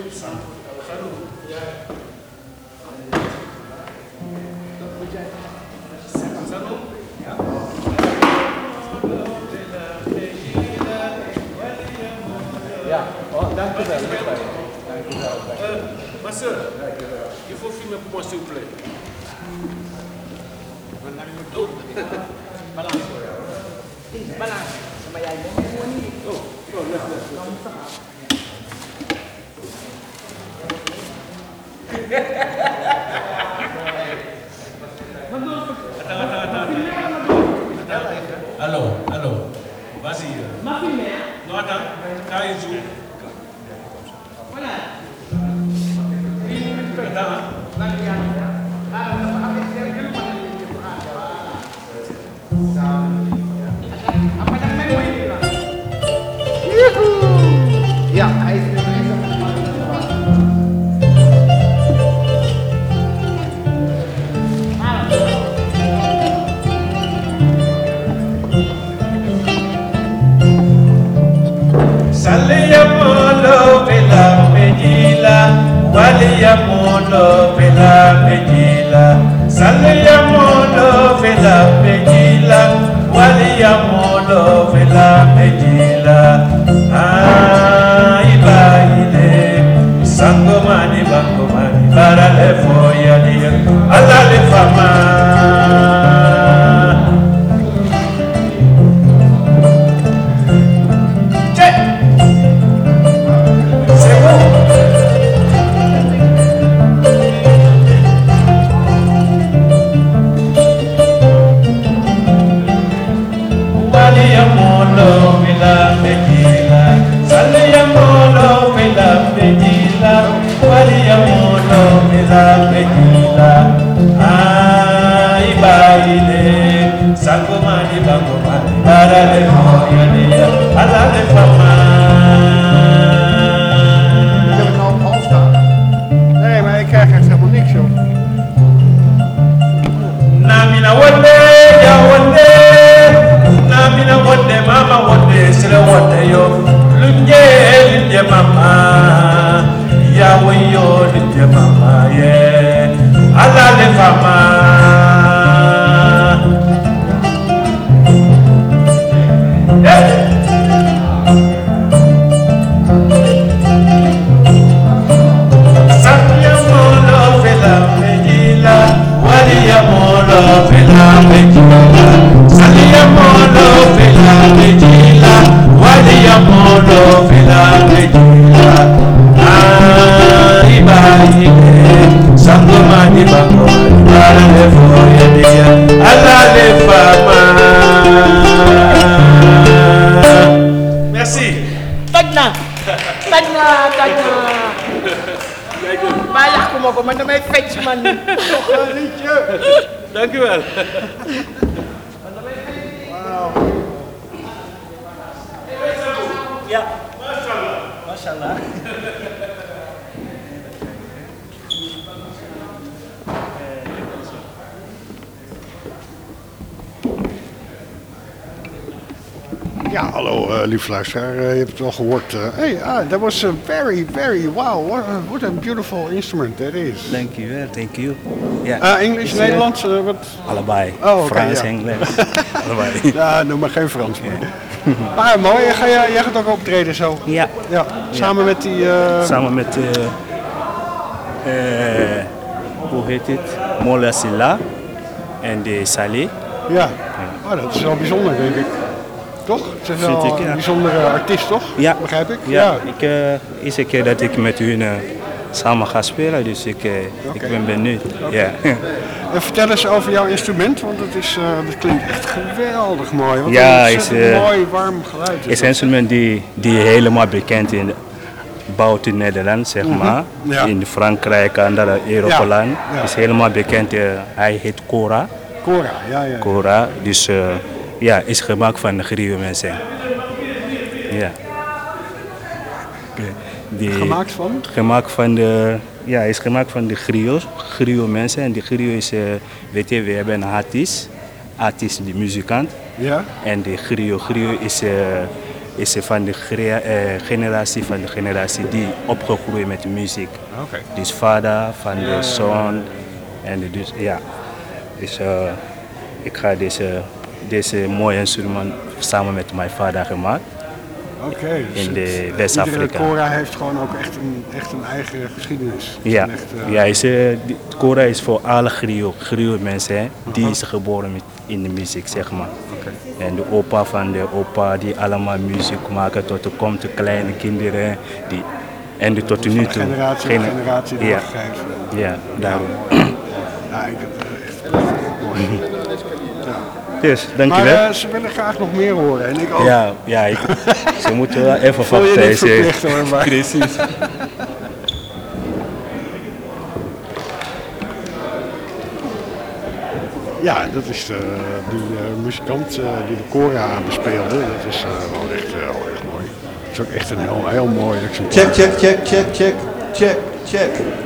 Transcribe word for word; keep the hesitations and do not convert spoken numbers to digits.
Ja, oh, dank u wel. Dank u wel. Euh, ma soeur, il faut filmer pour moi s'il vous plaît. Balance. Balance. Sama yaay moom Oh, non, laisse, laisse, laisse. Alors, alors, vas-y. Ma filmé. Non, attends, quand il joue. Voilà. Attends. Ja, hij is er. Saliyamolo pela medila, waliyamolo pela medila. Saliyamolo pela medila, waliyamolo pela medila. Ah, ibaile, sangomani bangomani, barale foyali, alale fama. Nee, maar ik krijg echt helemaal niks, joh. Namina wonde, ya wonde, namina wonde, mama wonde, sile wonde yo, lunje lunje mama, ya woyo lunje mama ye, ala le fama. Saliyamolo fela medila, waliyamolo fela medila. Saliyamolo fela medila, waliyamolo fela medila. Ah, ibaile, sangomani bangomani, barale foyadiya, ala le fama. Merci. Tagna! Tagna! Tagna! Maar ja, kom op, maar dan ben je fetje, man. Nog een liedje. Dank u wel. Wauw. Ja. Mashallah. Ja, hallo uh, lief luisteraar, uh, je hebt het wel gehoord. Uh, hey, ah, that was a very, very, wow, what a, what a beautiful instrument that is. Thank you, well, thank you. Yeah. Uh, Engels, Nederlands, uh, wat? Allebei. Oh, okay, Frans, ja. Engels. Allebei. Ja, noem maar geen Frans meer. Maar mooi, ga jij, jij gaat ook optreden zo? Ja. Ja, samen met die... Uh... Samen met, uh, uh, hoe heet het? Mola Silla en de Saleh. Ja, oh, dat is wel bijzonder, denk ik. Toch? Het is wel Vind ik, ja. een bijzondere artiest, toch? Ja. Begrijp ik? Ja, ja. Ik, uh, is een keer dat ik met hun uh, samen ga spelen, dus ik, uh, okay. ik ben benieuwd. Okay. Ja. En vertel eens over jouw instrument, want het, is, uh, het klinkt echt geweldig mooi. Wat Ja, een is uh, mooi, warm geluid. Het is een instrument die, die helemaal bekend is buiten Nederland, zeg maar. Mm-hmm. Ja. In Frankrijk en andere Europeaan. Ja. Ja. Is helemaal bekend. Uh, hij heet Kora. Kora, ja, ja. Kora, dus uh, ja, is gemaakt van de griot mensen. Ja. Die, gemaakt van? Gemaakt van de, ja, is gemaakt van de griot, griot mensen. En de griot is, uh, weet je, we hebben een artiest, artiest, de muzikant. Ja. En de griot, griot is uh, is van de gere- eh, generatie van de generatie die opgegroeid met de muziek. Oké. Dus vader van de zoon. En de, dus ja, dus, uh, ik ga deze, deze mooie instrument samen met mijn vader gemaakt. Oké. dus In de het- West-Afrika. Iedere Kora heeft gewoon ook echt een, echt een eigen geschiedenis. Het Ja, is echt, eh, ja is, uh, die- Kora is voor alle griot, griot mensen, hè, die is geboren met, in de muziek, zeg maar. Oké. En de opa van de opa die allemaal muziek maken tot er komt de kleine kinderen. Die, en de tot nu Van toe. generatie Gene- op generatie ja, doorgegeven. ja, daarom. Ja, ik heb het echt mooi. Dus, Maar dankjewel. eh, ze willen graag nog meer horen en ik ook. Ja, ja ik, ze moeten wel even Voel je wachten. niet ze- verplicht hoor, maar... Precies. Ja, dat is de, die uh, muzikant uh, die de Kora bespeelde. Dat is uh, wel echt uh, heel erg mooi. Het is ook echt een heel, heel mooi exemplaar. Check, check, check, check, check, check, check.